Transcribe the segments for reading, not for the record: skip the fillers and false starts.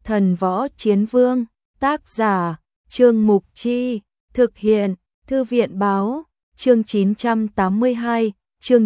Thần Võ Chiến Vương, tác giả, Trương Mục Chi, thực hiện, Thư viện Báo, chương 982, chương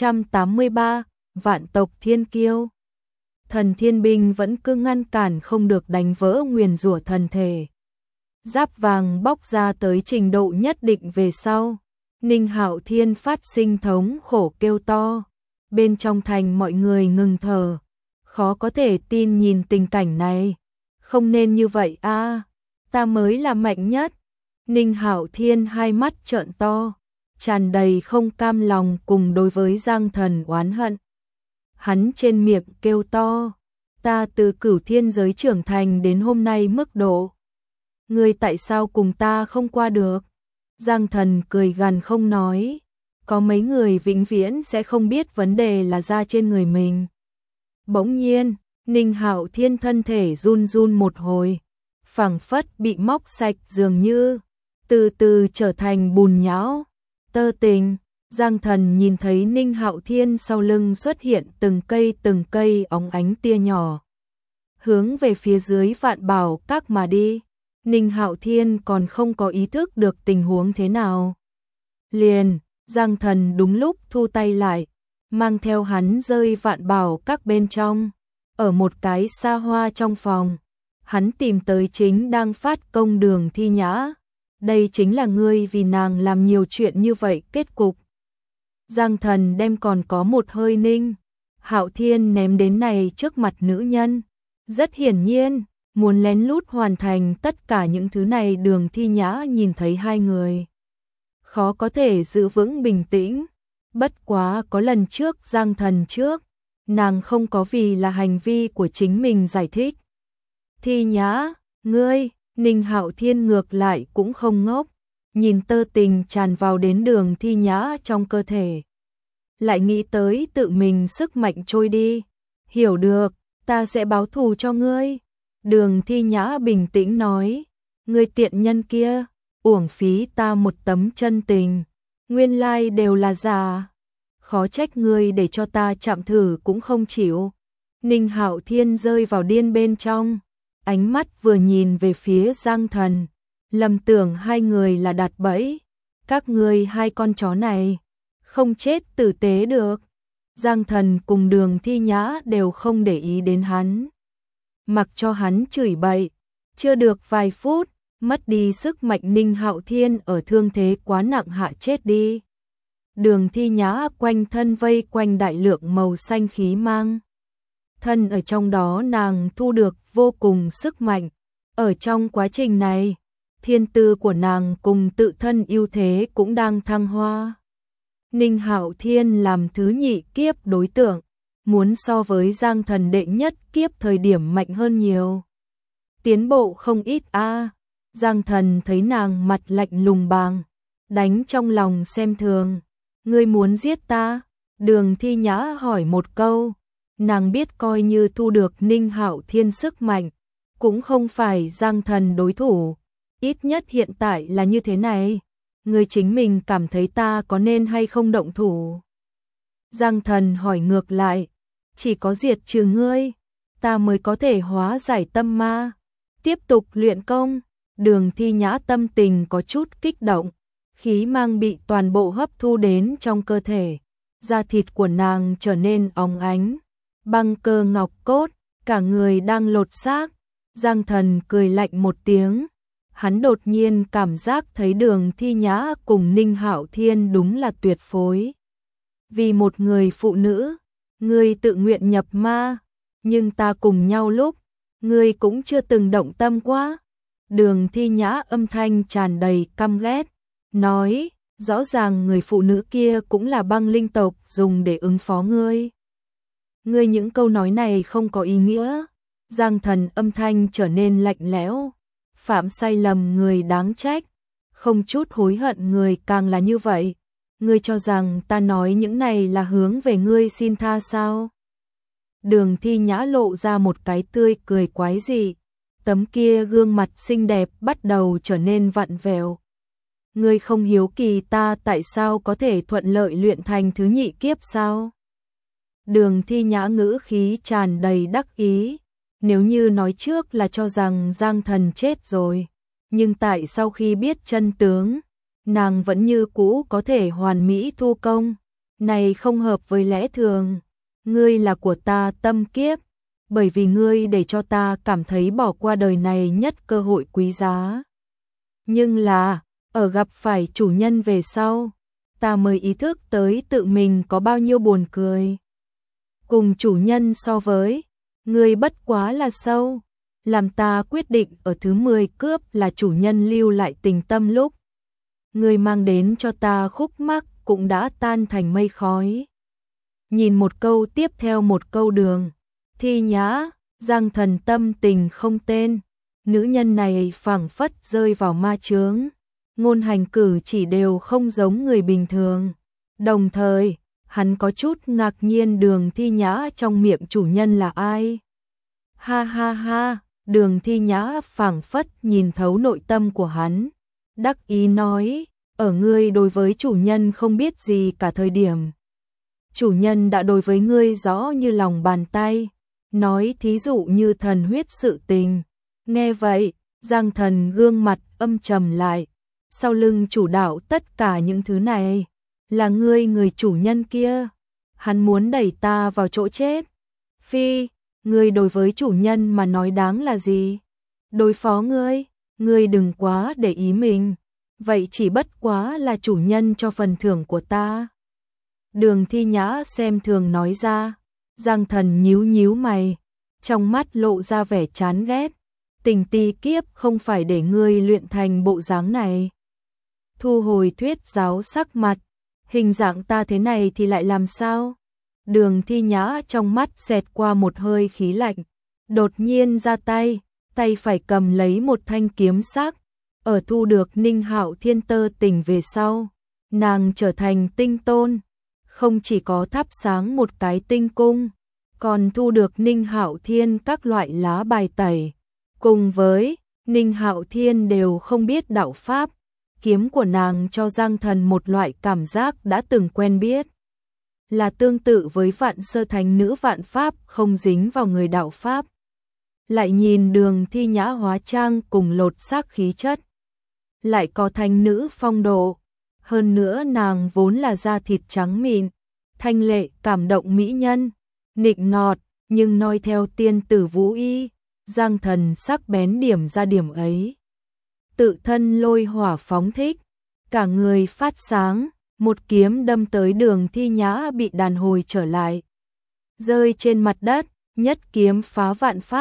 983, Vạn tộc Thiên Kiêu. Thần Thiên Binh vẫn cứ ngăn cản không được đánh vỡ nguyền rủa thần thể. Giáp vàng bóc ra tới trình độ nhất định về sau, Ninh Hạo Thiên phát sinh thống khổ kêu to. Bên trong thành mọi người ngừng thở, khó có thể tin nhìn tình cảnh này. Không nên như vậy a, ta mới là mạnh nhất. Ninh Hạo Thiên hai mắt trợn to, tràn đầy không cam lòng cùng đối với Giang Thần oán hận. Hắn trên miệng kêu to, ta từ Cửu Thiên giới trưởng thành đến hôm nay mức độ. Ngươi tại sao cùng ta không qua được? Giang Thần cười gằn không nói, có mấy người vĩnh viễn sẽ không biết vấn đề là ra trên người mình. Bỗng nhiên, Ninh Hạo Thiên thân thể run run một hồi, phảng phất bị móc sạch dường như, từ từ trở thành bùn nhão. Tơ Tình, Giang Thần nhìn thấy Ninh Hạo Thiên sau lưng xuất hiện từng cây óng ánh tia nhỏ, hướng về phía dưới Vạn Bảo Các mà đi. Ninh Hạo Thiên còn không có ý thức được tình huống thế nào. Liền, Giang Thần đúng lúc thu tay lại, mang theo hắn rơi Vạn Bảo Các bên trong. Ở một cái xa hoa trong phòng, hắn tìm tới chính đang phát công Đường Thi Nhã. Đây chính là ngươi vì nàng làm nhiều chuyện như vậy kết cục. Giang Thần đem còn có một hơi Ninh Hạo Thiên ném đến này trước mặt nữ nhân. Rất hiển nhiên, muốn lén lút hoàn thành tất cả những thứ này. Đường Thi Nhã nhìn thấy hai người, khó có thể giữ vững bình tĩnh. Bất quá có lần trước Giang Thần trước, nàng không có vì là hành vi của chính mình giải thích. Thi Nhã, ngươi, Ninh Hạo Thiên ngược lại cũng không ngốc, nhìn tơ tình tràn vào đến Đường Thi Nhã trong cơ thể. Lại nghĩ tới tự mình sức mạnh trôi đi. Hiểu được, ta sẽ báo thù cho ngươi. Đường Thi Nhã bình tĩnh nói, ngươi tiện nhân kia, uổng phí ta một tấm chân tình, nguyên lai đều là giả. Khó trách ngươi để cho ta chạm thử cũng không chịu. Ninh Hạo Thiên rơi vào điên bên trong, ánh mắt vừa nhìn về phía Giang Thần, lầm tưởng hai người là đặt bẫy. Các ngươi hai con chó này, không chết tử tế được. Giang Thần cùng Đường Thi Nhã đều không để ý đến hắn, mặc cho hắn chửi bậy. Chưa được vài phút, mất đi sức mạnh Ninh Hạo Thiên ở thương thế quá nặng hạ chết đi. Đường Thi Nhã quanh thân vây quanh đại lượng màu xanh khí mang. Thân ở trong đó nàng thu được vô cùng sức mạnh. Ở trong quá trình này, thiên tư của nàng cùng tự thân ưu thế cũng đang thăng hoa. Ninh Hạo Thiên làm thứ nhị kiếp đối tượng, muốn so với Giang Thần đệ nhất kiếp thời điểm mạnh hơn nhiều. Tiến bộ không ít a. Giang Thần thấy nàng mặt lạnh lùng bàng, đánh trong lòng xem thường. Ngươi muốn giết ta? Đường Thi Nhã hỏi một câu. Nàng biết coi như thu được Ninh Hạo Thiên sức mạnh, cũng không phải Giang Thần đối thủ. Ít nhất hiện tại là như thế này. Ngươi chính mình cảm thấy ta có nên hay không động thủ? Giang Thần hỏi ngược lại. Chỉ có diệt trừ ngươi, ta mới có thể hóa giải tâm ma, tiếp tục luyện công. Đường Thi Nhã tâm tình có chút kích động, khí mang bị toàn bộ hấp thu đến trong cơ thể. Da thịt của nàng trở nên óng ánh, băng cơ ngọc cốt, cả người đang lột xác. Giang Thần cười lạnh một tiếng, hắn đột nhiên cảm giác thấy Đường Thi Nhã cùng Ninh Hạo Thiên đúng là tuyệt phối. Vì một người phụ nữ, ngươi tự nguyện nhập ma, nhưng ta cùng nhau lúc, ngươi cũng chưa từng động tâm quá. Đường Thi Nhã âm thanh tràn đầy căm ghét, nói, rõ ràng người phụ nữ kia cũng là băng linh tộc dùng để ứng phó ngươi. Ngươi những câu nói này không có ý nghĩa. Giang Thần âm thanh trở nên lạnh lẽo, phạm sai lầm người đáng trách, không chút hối hận người càng là như vậy. Ngươi cho rằng ta nói những này là hướng về ngươi xin tha sao? Đường Thi Nhã lộ ra một cái tươi cười quái dị, tấm kia gương mặt xinh đẹp bắt đầu trở nên vặn vẹo. Ngươi không hiếu kỳ ta tại sao có thể thuận lợi luyện thành thứ nhị kiếp sao? Đường Thi Nhã ngữ khí tràn đầy đắc ý, Nếu như nói trước là cho rằng Giang Thần chết rồi, nhưng tại sau khi biết chân tướng, nàng vẫn như cũ có thể hoàn mỹ thu công, này không hợp với lẽ thường. Ngươi là của ta tâm kiếp, bởi vì ngươi để cho ta cảm thấy bỏ qua đời này nhất cơ hội quý giá. Nhưng là, ở gặp phải chủ nhân về sau, ta mới ý thức tới tự mình có bao nhiêu buồn cười. Cùng chủ nhân so với, ngươi bất quá là sâu, làm ta quyết định ở thứ 10 cướp là chủ nhân lưu lại tình tâm lúc. Ngươi mang đến cho ta khúc mắc cũng đã tan thành mây khói. Nhìn một câu tiếp theo một câu Đường Thi Nhã, Giang Thần tâm tình không tên. Nữ nhân này phảng phất rơi vào ma chướng, ngôn hành cử chỉ đều không giống người bình thường. Đồng thời, hắn có chút ngạc nhiên Đường Thi Nhã trong miệng chủ nhân là ai. Ha ha ha, Đường Thi Nhã phảng phất nhìn thấu nội tâm của hắn, đắc ý nói, ở ngươi đối với chủ nhân không biết gì cả thời điểm. Chủ nhân đã đối với ngươi rõ như lòng bàn tay, nói thí dụ như thần huyết sự tình. Nghe vậy, Giang Thần gương mặt âm trầm lại, sau lưng chủ đạo tất cả những thứ này, là ngươi người chủ nhân kia, hắn muốn đẩy ta vào chỗ chết. Phi, ngươi đối với chủ nhân mà nói đáng là gì? Đối phó ngươi đừng quá để ý mình, vậy chỉ bất quá là chủ nhân cho phần thưởng của ta. Đường Thi Nhã xem thường nói ra. Giang Thần nhíu nhíu mày, trong mắt lộ ra vẻ chán ghét. Tình ti kiếp không phải để ngươi luyện thành bộ dáng này. Thu hồi thuyết giáo sắc mặt, hình dạng ta thế này thì lại làm sao? Đường Thi Nhã trong mắt xẹt qua một hơi khí lạnh, đột nhiên ra tay, tay phải cầm lấy một thanh kiếm sắc. Ở thu được Ninh Hạo Thiên tơ tình về sau, nàng trở thành tinh tôn, không chỉ có thắp sáng một cái tinh cung, còn thu được Ninh Hạo Thiên các loại lá bài tẩy. Cùng với Ninh Hạo Thiên đều không biết đạo pháp, kiếm của nàng cho Giang Thần một loại cảm giác đã từng quen biết, là tương tự với Vạn Sơ Thánh Nữ vạn pháp không dính vào người đạo pháp. Lại nhìn Đường Thi Nhã hóa trang cùng lột xác khí chất, lại có thánh nữ phong độ, hơn nữa nàng vốn là da thịt trắng mịn, thanh lệ cảm động mỹ nhân, nịnh nọt, nhưng noi theo tiên tử Vũ Y. Giang Thần sắc bén điểm ra điểm ấy, tự thân lôi hỏa phóng thích, cả người phát sáng, một kiếm đâm tới Đường Thi Nhã bị đàn hồi trở lại, rơi trên mặt đất, nhất kiếm phá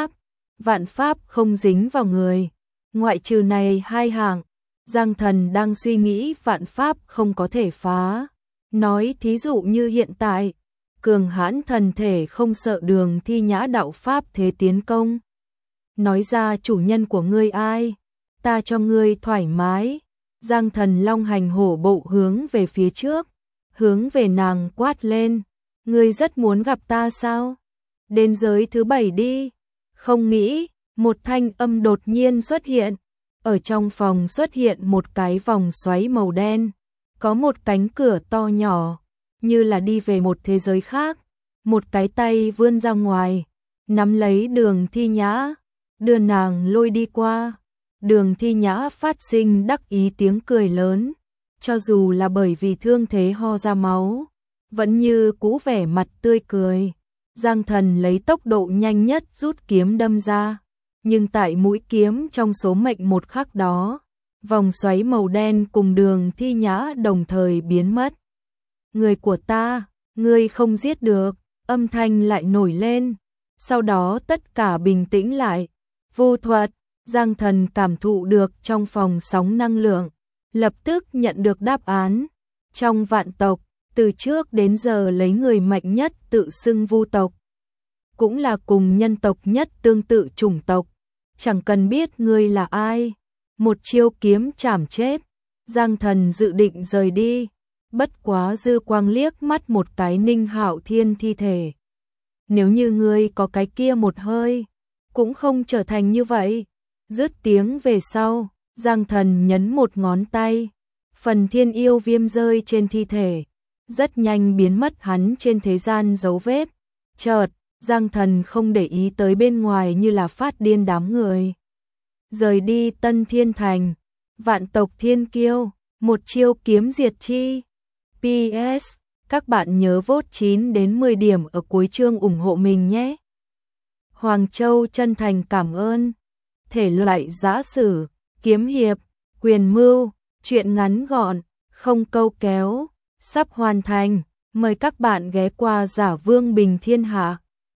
vạn pháp không dính vào người, ngoại trừ này hai hàng. Giang Thần đang suy nghĩ vạn pháp không có thể phá, nói thí dụ như hiện tại, cường hãn thần thể không sợ Đường Thi Nhã đạo pháp thế tiến công. Nói ra chủ nhân của ngươi ai, ta cho ngươi thoải mái. Giang Thần long hành hổ bộ hướng về phía trước, hướng về nàng quát lên, ngươi rất muốn gặp ta sao? Đến giới thứ 7 đi. Không nghĩ, một thanh âm đột nhiên xuất hiện, ở trong phòng xuất hiện một cái vòng xoáy màu đen, có một cánh cửa to nhỏ, như là đi về một thế giới khác, một cái tay vươn ra ngoài, nắm lấy Đường Thi Nhã, đưa nàng lôi đi qua. Đường Thi Nhã phát sinh đắc ý tiếng cười lớn, cho dù là bởi vì thương thế ho ra máu, vẫn như cũ vẻ mặt tươi cười. Giang Thần lấy tốc độ nhanh nhất rút kiếm đâm ra, nhưng tại mũi kiếm trong số mệnh một khắc đó, vòng xoáy màu đen cùng Đường Thi Nhã đồng thời biến mất. Người của ta, ngươi không giết được, âm thanh lại nổi lên, sau đó tất cả bình tĩnh lại. Vô thuật, Giang Thần cảm thụ được trong phòng sóng năng lượng, lập tức nhận được đáp án. Trong vạn tộc, từ trước đến giờ lấy người mạnh nhất tự xưng Vu tộc, cũng là cùng nhân tộc nhất tương tự chủng tộc. Chẳng cần biết ngươi là ai, một chiêu kiếm chảm chết. Giang Thần dự định rời đi, bất quá dư quang liếc mắt một cái Ninh Hạo Thiên thi thể. Nếu như ngươi có cái kia một hơi, cũng không trở thành như vậy. Dứt tiếng về sau, Giang Thần nhấn một ngón tay, phần thiên yêu viêm rơi trên thi thể, rất nhanh biến mất hắn trên thế gian dấu vết. Chợt, Giang Thần không để ý tới bên ngoài như là phát điên đám người. Rời đi Tân Thiên Thành, vạn tộc thiên kiêu, một chiêu kiếm diệt chi. PS, các bạn nhớ vote 9 đến 10 điểm ở cuối chương ủng hộ mình nhé. Hoàng Châu chân thành cảm ơn. Thể loại giã sử, kiếm hiệp, quyền mưu, truyện ngắn gọn, không câu kéo, sắp hoàn thành. Mời các bạn ghé qua Giả Vương Bình Thiên Hạ.